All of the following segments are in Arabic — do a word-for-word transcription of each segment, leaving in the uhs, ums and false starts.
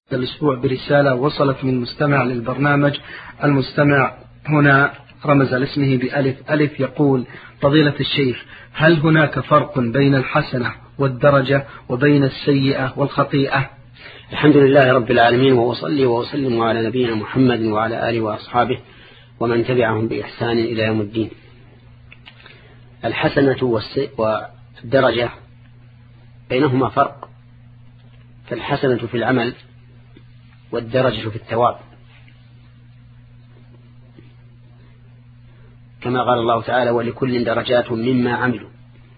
الأسبوع برسالة وصلت من مستمع للبرنامج. المستمع هنا رمز لاسمه بألف ألف، يقول: فضيلة الشيخ، هل هناك فرق بين الحسنة والدرجة وبين السيئة والخطيئة؟ الحمد لله رب العالمين، وأصلي وأسلم على نبينا محمد وعلى آله وأصحابه ومن تبعهم بإحسان إلى يوم الدين. الحسنة والدرجة بينهما فرق، فالحسنة في العمل والدرجة في الثواب، كما قال الله تعالى: ولكل درجات مما عملوا.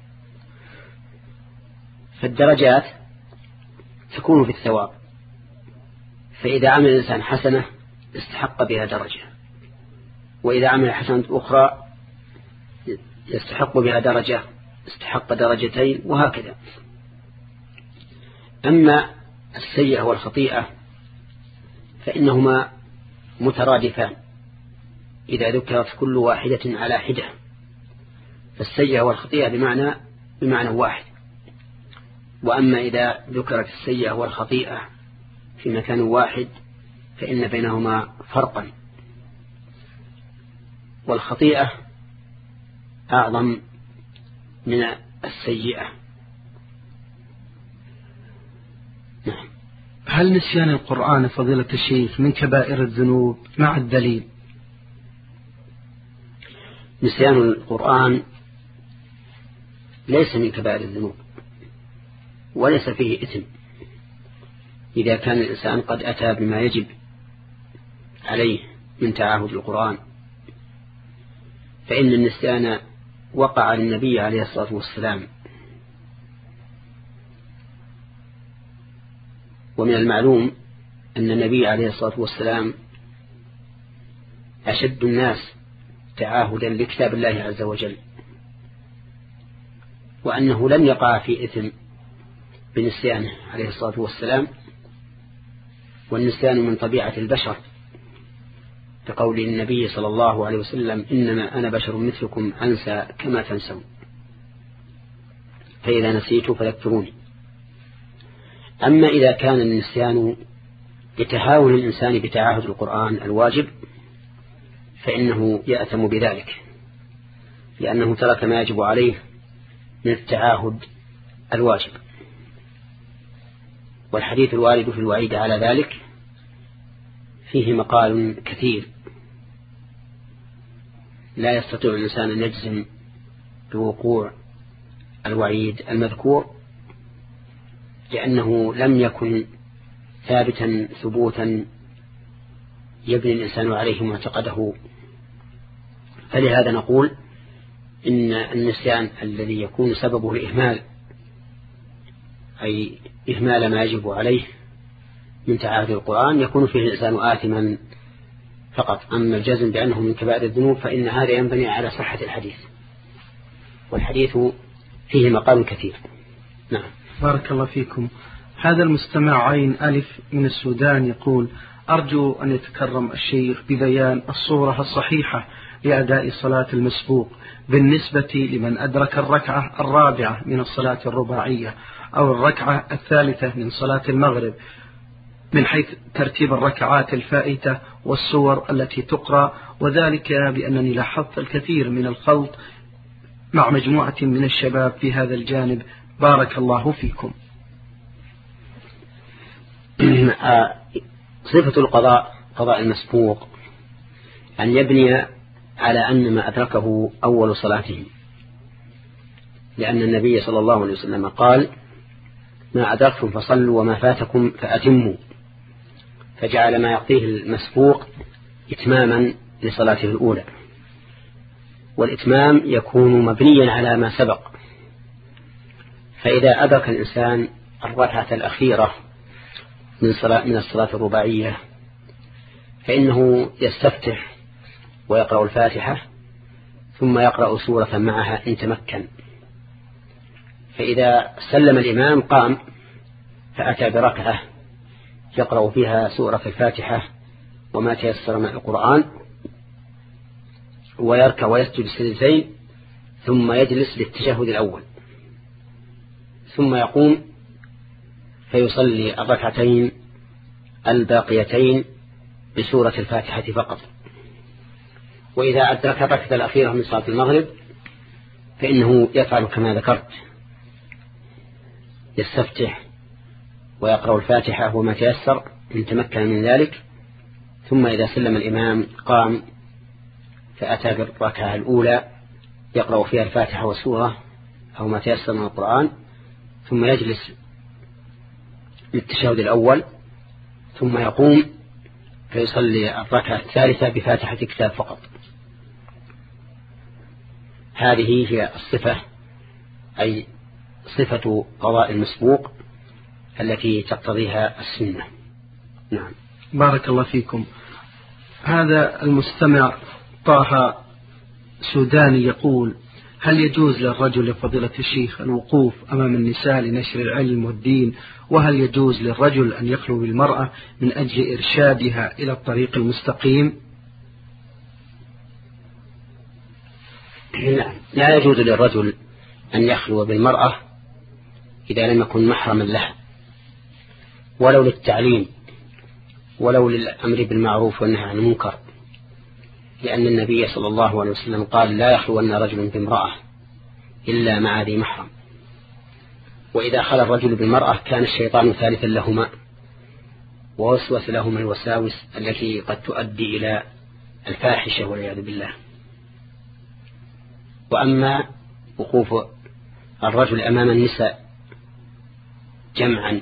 فالدرجات تكون في الثواب، فإذا عمل الإنسان حسنة استحق بها درجة، وإذا عمل حسنة أخرى يستحق بها درجة استحق درجتين، وهكذا. أما السيئة والخطيئة فإنهما مترادفان إذا ذكرت كل واحدة على حدة، فالسيئة والخطيئة بمعنى بمعنى واحد. وأما إذا ذكرت السيئة والخطيئة في مكان واحد فإن بينهما فرقا، والخطيئة أعظم من السيئة. نعم. هل نسيان القرآن فضيلة الشيخ من كبائر الذنوب مع الدليل؟ نسيان القرآن ليس من كبائر الذنوب وليس فيه إثم إذا كان الإنسان قد أتى بما يجب عليه من تعاهد القرآن، فإن النسيان وقع للنبي عليه الصلاة والسلام، ومن المعلوم أن النبي عليه الصلاة والسلام أشد الناس تعاهدا لكتاب الله عز وجل، وأنه لم يقع في إثم بنسيانه عليه الصلاة والسلام، والنسيان من طبيعة البشر، كقول النبي صلى الله عليه وسلم: إنما أنا بشر مثلكم أنسى كما تنسون، فإذا نسيت فذكروني. أما إذا كان النسيان لتهاون الإنسان بتعاهد القرآن الواجب فإنه يأثم بذلك، لأنه ترك ما يجب عليه من التعاهد الواجب. والحديث الوارد في الوعيد على ذلك فيه مقال كثير، لا يستطيع الإنسان أن يجزم بوقوع الوعيد المذكور، لأنه لم يكن ثابتا ثبوتا يبني الإنسان عليه معتقده. فلهذا نقول إن النسيان الذي يكون سببه الإهمال، أي إهمال ما يجب عليه من تعاهد القرآن، يكون فيه الإنسان آثما فقط. أما الجزم بأنه من كبائر الذنوب فإن هذا ينبني على صحة الحديث، والحديث فيه مقال كثير. نعم. بارك الله فيكم. هذا المستمع عين ألف من السودان يقول: أرجو أن يتكرم الشيخ ببيان الصورة الصحيحة لأداء صلاة المسبوق بالنسبة لمن أدرك الركعة الرابعة من الصلاة الرباعية أو الركعة الثالثة من صلاة المغرب، من حيث ترتيب الركعات الفائتة والسور التي تقرأ، وذلك بأنني لاحظت الكثير من الخلط مع مجموعة من الشباب في هذا الجانب. بارك الله فيكم. صفة القضاء قضاء المسبوق أن يبني على أن ما أدركه أول صلاته، لأن النبي صلى الله عليه وسلم قال: ما أدركتم فصلوا وما فاتكم فأتموا، فجعل ما يقضيه المسبوق إتماما لصلاته الأولى، والإتمام يكون مبنيا على ما سبق. فإذا أدرك الإنسان الركعة الأخيرة من صلاة من الصلاة الرباعية فإنه يستفتح ويقرأ الفاتحة ثم يقرأ سورة معها إن تمكن، فإذا سلم الإمام قام فأتى بركعة يقرأ فيها سورة الفاتحة وما تيسر من القرآن، ويركع ويسجد السجدتين ثم يجلس للتشهد الأول، ثم يقوم فيصلي الركعتين الباقيتين بسورة الفاتحة فقط. وإذا أدرك الركعة الأخيرة من صلاة المغرب فإنه يفعل كما ذكرت، يستفتح ويقرأ الفاتحة وما تيسر إن تمكن من ذلك، ثم إذا سلم الإمام قام فأتى بالركعة الأولى يقرأ فيها الفاتحة والسورة أو ما تيسر من القرآن، ثم يجلس للتشهد الأول، ثم يقوم فيصلي الركعة الثالثة بفاتحة كتاب فقط. هذه هي الصفة، أي صفة قضاء المسبوق التي تقتضيها السنة. نعم. بارك الله فيكم. هذا المستمع طه سوداني يقول: هل يجوز للرجل لفضيلة الشيخ الوقوف أمام النساء لنشر العلم والدين؟ وهل يجوز للرجل أن يخلو بالمرأة من أجل إرشادها إلى الطريق المستقيم؟ لا, لا يجوز للرجل أن يخلو بالمرأة إذا لم يكن محرما لها، ولو للتعليم ولو للأمر بالمعروف والنهي عن المنكر، لأن النبي صلى الله عليه وسلم قال: لا يخلون رجل بامرأة إلا مع ذي محرم. وإذا خلى الرجل بالمرأة كان الشيطان ثالثا لهما، ووسوس لهما الوساوس التي قد تؤدي إلى الفاحشة والعياذ بالله. وأما وقوف الرجل أمام النساء جمعا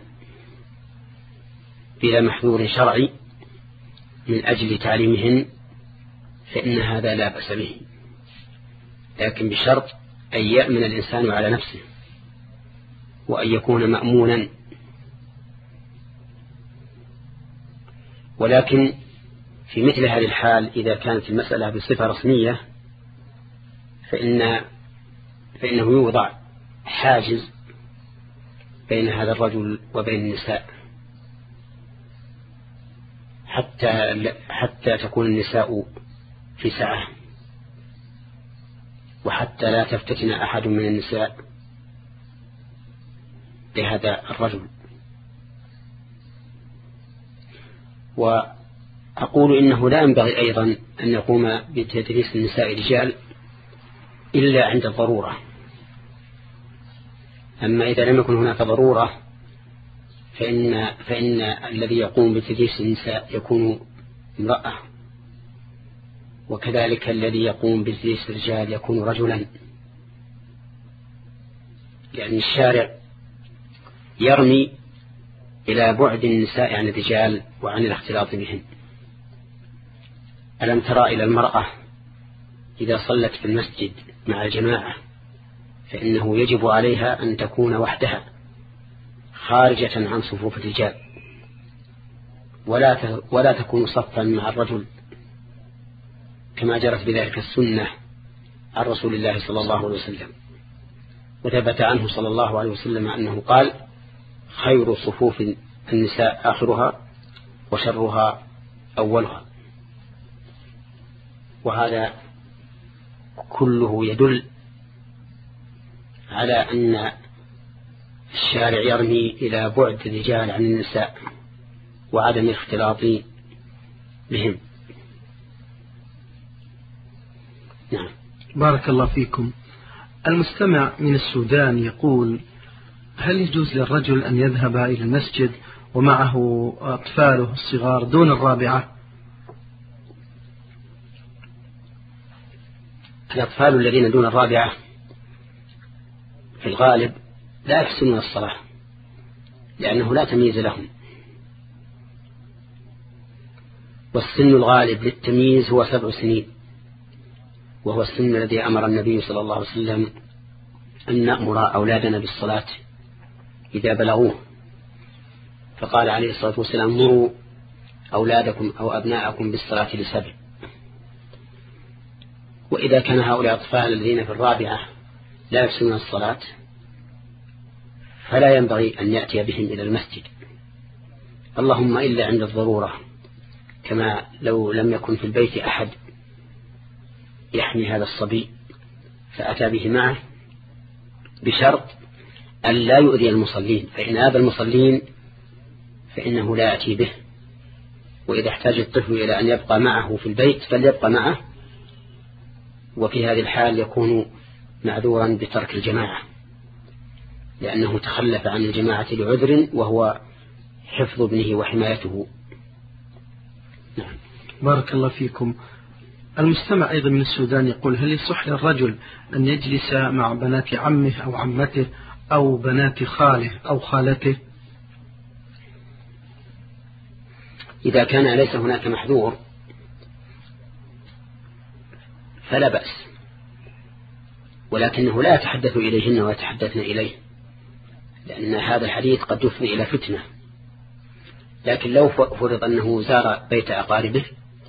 بلا محذور شرعي من أجل تعليمهن فإن هذا لا بأس به، لكن بشرط أن يأمن الإنسان على نفسه وأن يكون مأمونا. ولكن في مثل هذه الحال إذا كانت المسألة بصفة رسمية فإن فإنه يوضع حاجز بين هذا الرجل وبين النساء حتى حتى تكون النساء في سعة، وحتى لا تفتتن أحد من النساء لهذا الرجل. وأقول إنه لا ينبغي أيضا أن يقوم بتدريس النساء رجال إلا عند الضرورة. أما إذا لم يكن هناك ضرورة فإن, فإن الذي يقوم بتدريس النساء يكون امرأة، وكذلك الذي يقوم بتدريس الرجال يكون رجلا، يعني الشارع يرمي إلى بعد النساء عن الرجال وعن الاختلاط بهم. ألم ترى إلى المرأة إذا صلت في المسجد مع الجماعة فإنه يجب عليها أن تكون وحدها خارجة عن صفوف الرجال، ولا ولا تكون صفا مع الرجل كما جرت بذلك السنة عن رسول الله صلى الله عليه وسلم. وثبت عنه صلى الله عليه وسلم أنه قال: خير صفوف النساء آخرها وشرها أولها. وهذا كله يدل على أن الشارع يرمي إلى بعد الرجال عن النساء وعدم الاختلاط بهم. نعم. بارك الله فيكم. المستمع من السودان يقول: هل يجوز للرجل أن يذهب إلى المسجد ومعه أطفاله الصغار دون الرابعة؟ الأطفال الذين دون الرابعة في الغالب لا يحسنون الصلاة لأنه لا تمييز لهم، والسن الغالب للتمييز هو سبع سنين، وهو السن الذي أمر النبي صلى الله عليه وسلم أن نأمر أولادنا بالصلاة إذا بلغوه، فقال عليه الصلاة والسلام: مروا أولادكم أو أبناءكم بالصلاة لسبع. وإذا كان هؤلاء الأطفال الذين في الرابعة لا يحسنون الصلاة فلا ينبغي أن يأتي بهم إلى المسجد، اللهم إلا عند الضرورة، كما لو لم يكن في البيت أحد يحمي هذا الصبي فأتى به معه، بشرط أن لا يؤذي المصلين، فإن هذا المصلين فإنه لا يأتي به وإذا احتاج الطفل إلى أن يبقى معه في البيت فليبقى معه، وفي هذه الحال يكون معذورا بترك الجماعة لأنه تخلف عن الجماعة لعذر وهو حفظ ابنه وحمايته. نعم. بارك الله فيكم. المستمع أيضا من السودان يقول: هل يصح للرجل أن يجلس مع بنات عمه أو عمته أو بنات خاله أو خالته؟ إذا كان ليس هناك محذور فلا بأس، ولكنه لا يتحدث إليهن ويتحدثن إليه، لأن هذا الحديث قد يفضي إلى فتنة. لكن لو فرض أنه زار بيت أقاربه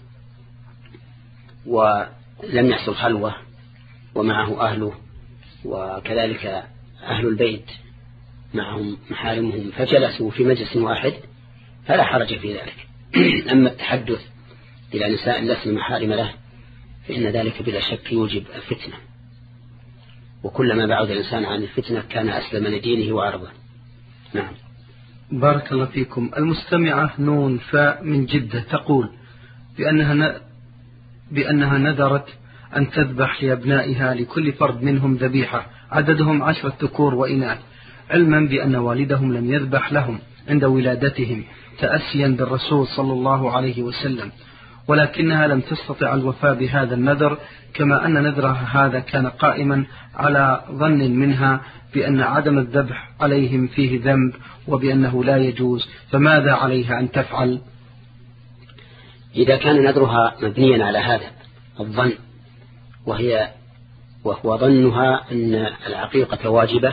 ولم يحصل خلوة ومعه أهله وكذلك أهل البيت معهم محارمهم فجلسوا في مجلس واحد فلا حرج في ذلك. أما التحدث إلى نساء لسن محارم له فإن ذلك بلا شك يوجب الفتنة، وكلما بعد الإنسان عن الفتنة كان أسلم لدينه وعرضه. نعم. بارك الله فيكم. المستمعة نون فاء من جدة تقول بأنها ن... بأنها نذرت أن تذبح لأبنائها لكل فرد منهم ذبيحة عددهم عشرة ذكور وإناث، علما بأن والدهم لم يذبح لهم عند ولادتهم تأسيا بالرسول صلى الله عليه وسلم، ولكنها لم تستطع الوفاء بهذا النذر، كما أن نذرها هذا كان قائما على ظن منها بأن عدم الذبح عليهم فيه ذنب وبأنه لا يجوز، فماذا عليها أن تفعل؟ إذا كان نذرها مبنيا على هذا الظن وهي وهو ظنها أن العقيقة واجبة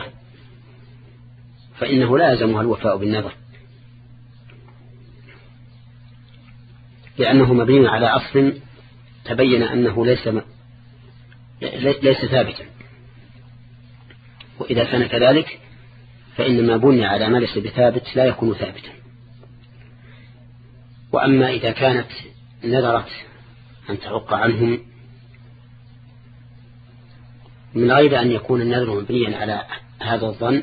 فإنه لا يلزمها الوفاء بالنذر، لأنه مبني على أصل تبين أنه ليس م... ليس ثابتا، وإذا كان كذلك فإن ما بني على ما ليس بثابت لا يكون ثابتا. وأما إذا كانت نذرت أن تعق عنهم من غير أن يكون النذر مبنيا على هذا الظن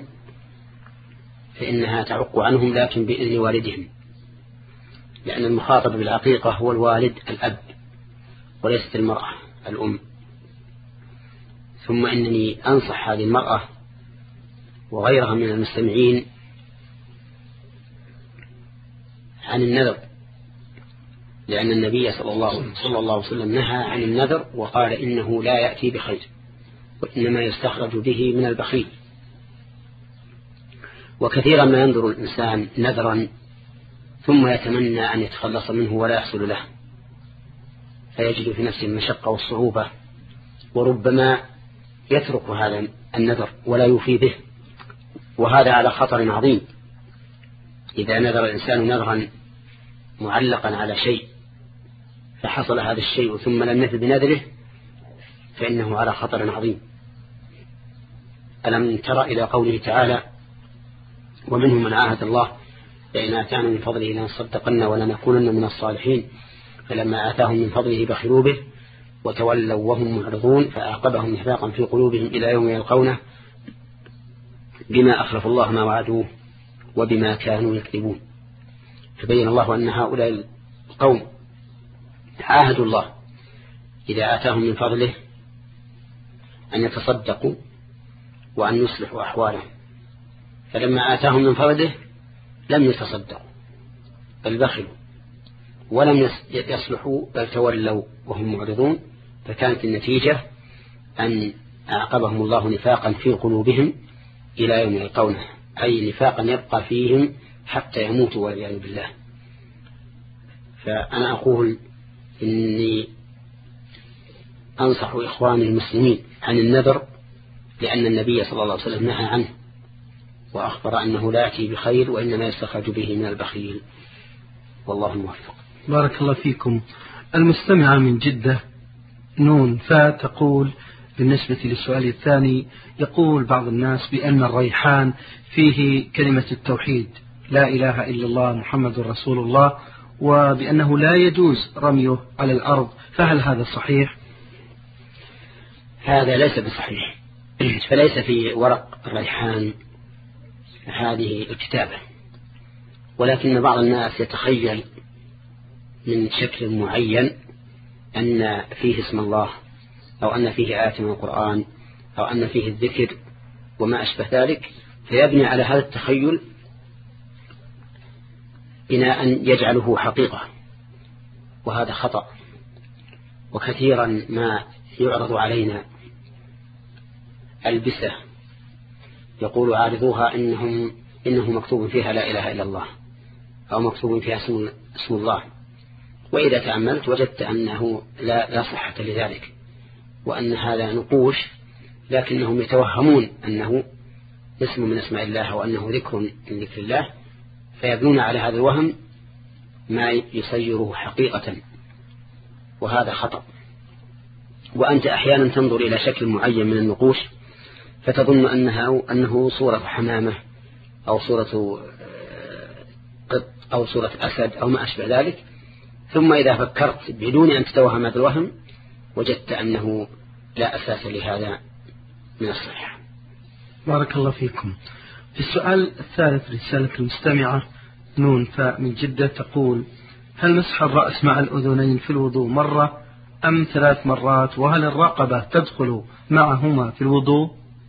فإنها تعق عنهم لكن بإذن والدهم، لأن المخاطب بالعقيقة هو الوالد الأب وليست المرأة الأم. ثم إنني أنصح هذه المرأة وغيرها من المستمعين عن النذر، لأن النبي صلى الله, صلى الله عليه وسلم نهى عن النذر وقال إنه لا يأتي بخير وإنما يستخرج به من البخيل. وكثيرا ما ينظر الإنسان نذرا ثم يتمنى أن يتخلص منه ولا يحصل له، فيجد في نفسه المشقة والصعوبة، وربما يترك هذا النذر ولا يوفي به، وهذا على خطر عظيم. إذا نذر الإنسان نذرا معلقا على شيء فحصل هذا الشيء ثم لم يفي بنذره فإنه على خطر عظيم. ألم تر إلى قوله تعالى: ومنهم من عاهد الله لئن آتانا من فضله لنصدقن ولنكونن من الصالحين فلما آتاهم من فضله بخلوا به وتولوا وهم معرضون فأعقبهم نفاقا في قلوبهم إلى يوم يلقونه بما أخلفوا الله ما وعدوه وبما كانوا يكذبون. فبين الله أن هؤلاء القوم عاهدوا الله إذا آتاهم من فضله أن يتصدقوا وأن يصلحوا أحوالهم، فلما آتاهم من فضله لم يتصدقوا بل بخلوا ولم يصلحوا بل تولوا وهم معرضون، فكانت النتيجة أن أعقبهم الله نفاقا في قلوبهم إلى يوم يلقونه، أي نفاقا يبقى فيهم حتى يموتوا والعياذ بالله. فأنا أقول إني أنصح إخواني المسلمين عن النذر، لأن النبي صلى الله عليه وسلم نهى عنه وأخبر أنه لا يأتي بخير وإنما يستخرج به من البخيل، والله الموفق. بارك الله فيكم. المستمعة من جدة نون فا تقول بالنسبة للسؤال الثاني، يقول بعض الناس بأن الريحان فيه كلمة التوحيد لا إله إلا الله محمد رسول الله، وبأنه لا يجوز رميه على الأرض، فهل هذا صحيح؟ هذا ليس بصحيح، فليس في ورق الريحان هذه الكتابة، ولكن بعض الناس يتخيل من شكل معين أن فيه اسم الله أو أن فيه آية من القرآن أو أن فيه الذكر وما أشبه ذلك، فيبني على هذا التخيل بناء يجعله حقيقة، وهذا خطأ. وكثيرا ما يعرض علينا ألبسة يقول عارضوها إنهم إنه مكتوب فيها لا إله إلا الله أو مكتوب فيها اسم, اسم الله، وإذا تأملت وجدت أنه لا, لا صحة لذلك، وأن هذا نقوش، لكنهم يتوهمون أنه اسم من اسماء الله وأنه ذكر من ذكر الله، فيبنون على هذا الوهم ما يصيره حقيقة، وهذا خطأ. وأنت أحيانا تنظر إلى شكل معين من النقوش فتظن أنها أنه صورة حمامة أو صورة قط أو صورة أسد أو ما أشبه ذلك، ثم إذا فكرت بدون أن تتوهم هذا الوهم وجدت أنه لا أساس لهذا من الصحة. بارك الله فيكم. في السؤال الثالث رسالة المستمعة نون فاء من جدة تقول: هل مسح الرأس مع الأذنين في الوضوء مرة أم ثلاث مرات؟ وهل الرقبة تدخل معهما في الوضوء؟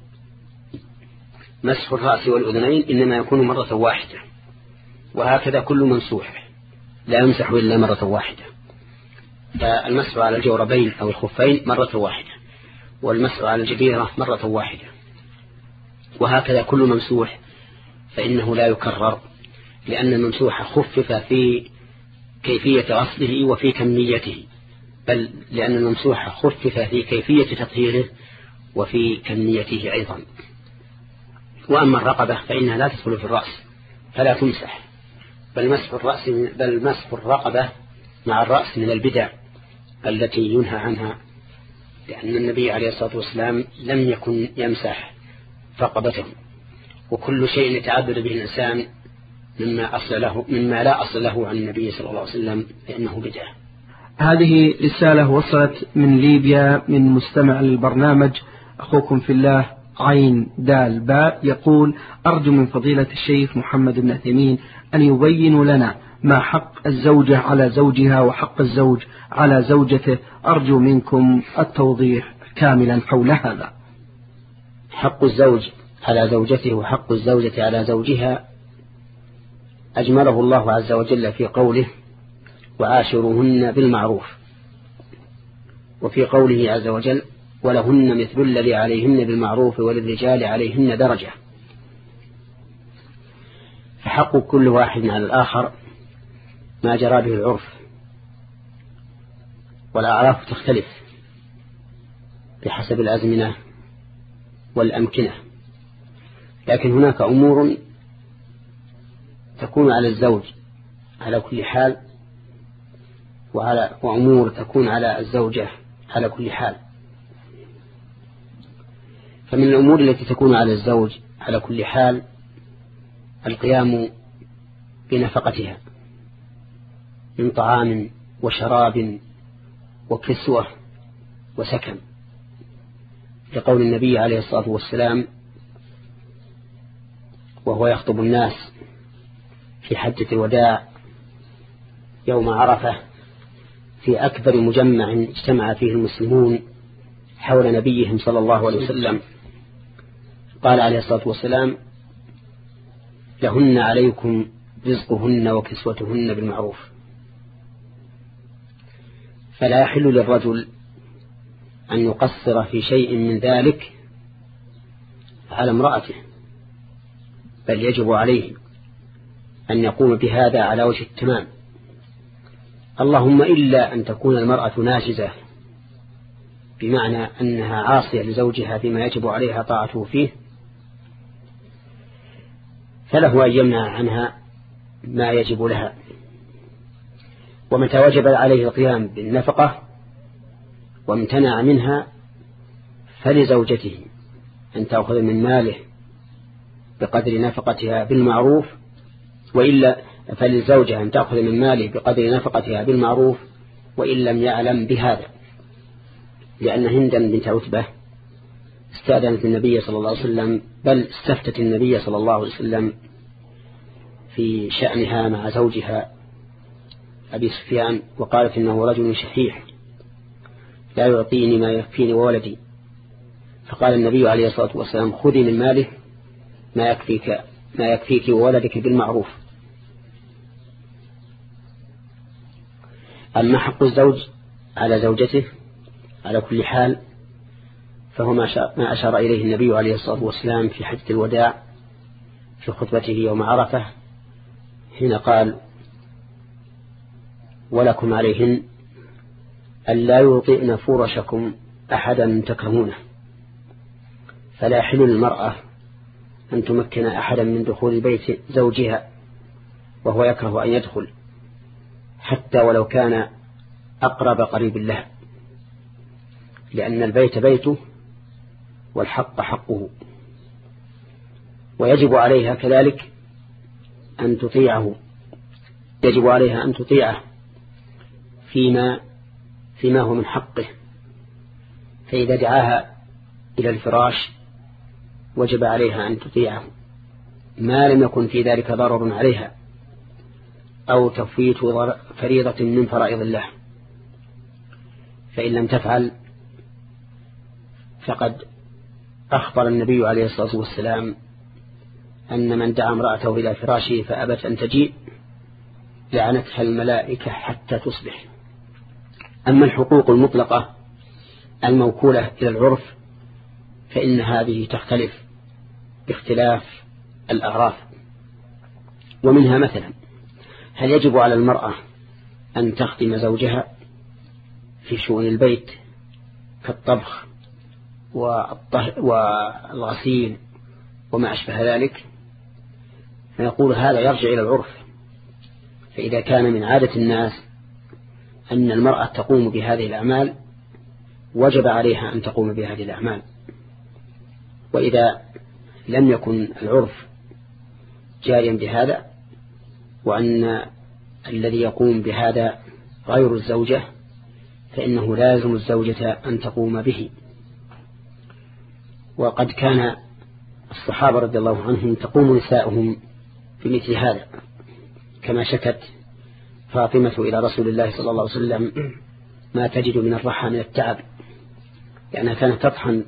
مسح الرأس والأذنين إنما يكون مرة واحدة، وهكذا كل منسوح لا يمسح إلا مرة واحدة. فالمسح على الجوربين أو الخفين مرة واحدة، والمسح على الجبيرة مرة واحدة، وهكذا كل ممسوح فإنه لا يكرر، لأن الممسوح خفف في كيفية غسله وفي كميته، بل لأن الممسوح خفف في كيفية تطهيره وفي كميته أيضا. وأما الرقبة فإنها لا تدخل في الرأس فلا تمسح، بل مسح الرأس بل مسح الرقبة مع الرأس من البدع التي ينهى عنها، لأن النبي عليه الصلاة والسلام لم يكن يمسح رقبته، وكل شيء يتعبد به الإنسان مما أصل له مما لا أصل له عن النبي صلى الله عليه وسلم فإنه بدعة. هذه رسالة وصلت من ليبيا من مستمع للبرنامج أخوكم في الله عين دال باء، يقول: أرجو من فضيلة الشيخ محمد بن عثيمين أن يبين لنا ما حق الزوجة على زوجها وحق الزوج على زوجته. أرجو منكم التوضيح كاملا حول هذا. حق الزوج على زوجته وحق الزوجة على زوجها أجمله الله عز وجل في قوله: وعاشروهن بالمعروف، وفي قوله عز وجل: ولهن مثل الذي عليهن بالمعروف وللرجال عليهن درجة. فحق كل واحد على الآخر ما جرى به العرف، والأعراف تختلف بحسب الأزمنة والأمكنة، لكن هناك أمور تكون على الزوج على كل حال، وعلى وأمور تكون على الزوجة على كل حال. فمن الأمور التي تكون على الزوج على كل حال القيام بنفقتها من طعام وشراب وكسوة وسكن، لقول النبي عليه الصلاة والسلام وهو يخطب الناس في حجة الوداع يوم عرفة في أكبر مجمع اجتمع فيه المسلمون حول نبيهم صلى الله عليه وسلم، قال عليه الصلاة والسلام: لهن عليكم رزقهن وكسوتهن بالمعروف. فلا يحل للرجل أن يقصر في شيء من ذلك على امرأته، بل يجب عليه أن يقوم بهذا على وجه التمام، اللهم إلا أن تكون المرأة ناجزة، بمعنى أنها عاصية لزوجها فيما يجب عليها طاعته فيه، فله أن يمنع عنها ما يجب لها. ومتى وجب عليه القيام بالنفقة وامتنع منها فلزوجته أن تأخذ من ماله بقدر نفقتها بالمعروف، وإلا فللزوجة أن تأخذ من ماله بقدر نفقتها بالمعروف وإن لم يعلم بهذا، لأن هندا بنت عتبة استأذنت النبي صلى الله عليه وسلم، بل استفتت النبي صلى الله عليه وسلم في شأنها مع زوجها، أبي سفيان وقالت إنه رجل شحيح لا يعطيني ما يكفيني وولدي، فقال النبي عليه الصلاة والسلام خذي من ماله ما يكفيك, ما يكفيك وولدك بالمعروف. أما حق الزوج على زوجته على كل حال فهو ما أشار إليه النبي عليه الصلاة والسلام في حجة الوداع في خطبته يوم عرفة حين قال ولكم عليهن ألا يوطئن فرشكم أحدا تكرهونه، فلا يحل للمرأة أن تمكن أحدا من دخول بيت زوجها وهو يكره أن يدخل حتى ولو كان أقرب قريب له، لأن البيت بيته والحق حقه، ويجب عليها كذلك أن تطيعه يجب عليها أن تطيعه فيما فيما هو من حقه، فإذا دعاها إلى الفراش وجب عليها أن تطيعه ما لم يكن في ذلك ضرر عليها أو تفويت فريضة من فرائض الله، فإن لم تفعل فقد أخبر النبي عليه الصلاة والسلام أن من دعا امرأته إلى فراشه فأبت أن تجيء لعنتها الملائكة حتى تصبح. أما الحقوق المطلقة الموكولة إلى العرف فإن هذه تختلف باختلاف الأعراف، ومنها مثلا هل يجب على المرأة أن تخدم زوجها في شؤون البيت كالطبخ والغسيل وما أشبه ذلك؟ فنقول هذا يرجع إلى العرف، فإذا كان من عادة الناس أن المرأة تقوم بهذه الأعمال وجب عليها أن تقوم بهذه الأعمال، وإذا لم يكن العرف جاريا بهذا وأن الذي يقوم بهذا غير الزوجة فإنه لازم الزوجة أن تقوم به. وقد كان الصحابة رضي الله عنهم تقوم نساؤهم بمثل هذا، كما شكت فاطمة إلى رسول الله صلى الله عليه وسلم ما تجد من الرحى من التعب، لأنها كانت تطحن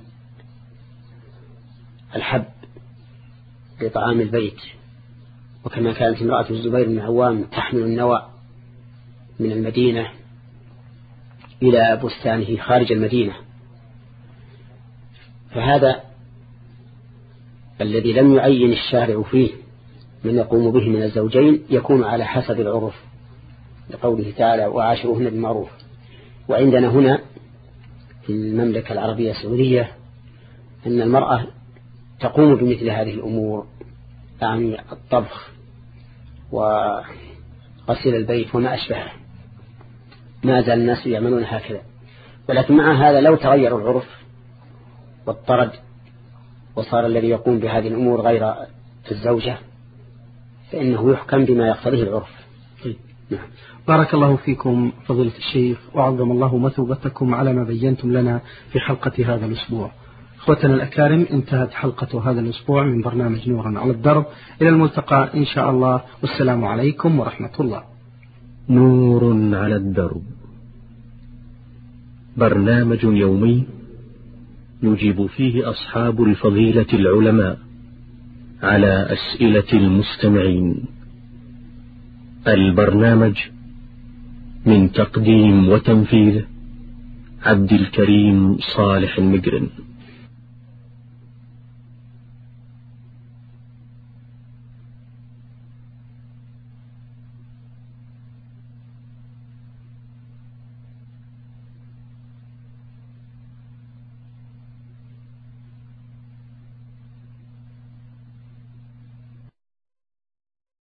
الحب لطعام البيت، وكما كانت امرأة الزبير بن عوام تحمل النوى من المدينة إلى بستانه خارج المدينة. فهذا الذي لم يعين الشارع فيه من يقوم به من الزوجين يكون على حسب العرف لقوله تعالى وعاشروهن بالمعروف. وعندنا هنا في المملكة العربية السعودية أن المرأة تقوم بمثل هذه الأمور، يعني الطبخ وغسيل البيت وما أشبهه، ما زال الناس يعملون هكذا. ولكن مع هذا لو تغير العرف واضطرد وصار الذي يقوم بهذه الأمور غير الزوجة فإنه يحكم بما يقتضيه العرف. نعم. بارك الله فيكم فضيلة الشيخ، وعظم الله مثوبتكم على ما بينتم لنا في حلقة هذا الأسبوع. أخوتنا الأكارم، انتهت حلقة هذا الأسبوع من برنامج نورا على الدرب. إلى الملتقى إن شاء الله، والسلام عليكم ورحمة الله. نور على الدرب، برنامج يومي يجيب فيه أصحاب الفضيلة العلماء على أسئلة المستمعين. البرنامج من تقديم وتنفيذ عبد الكريم صالح المقرن.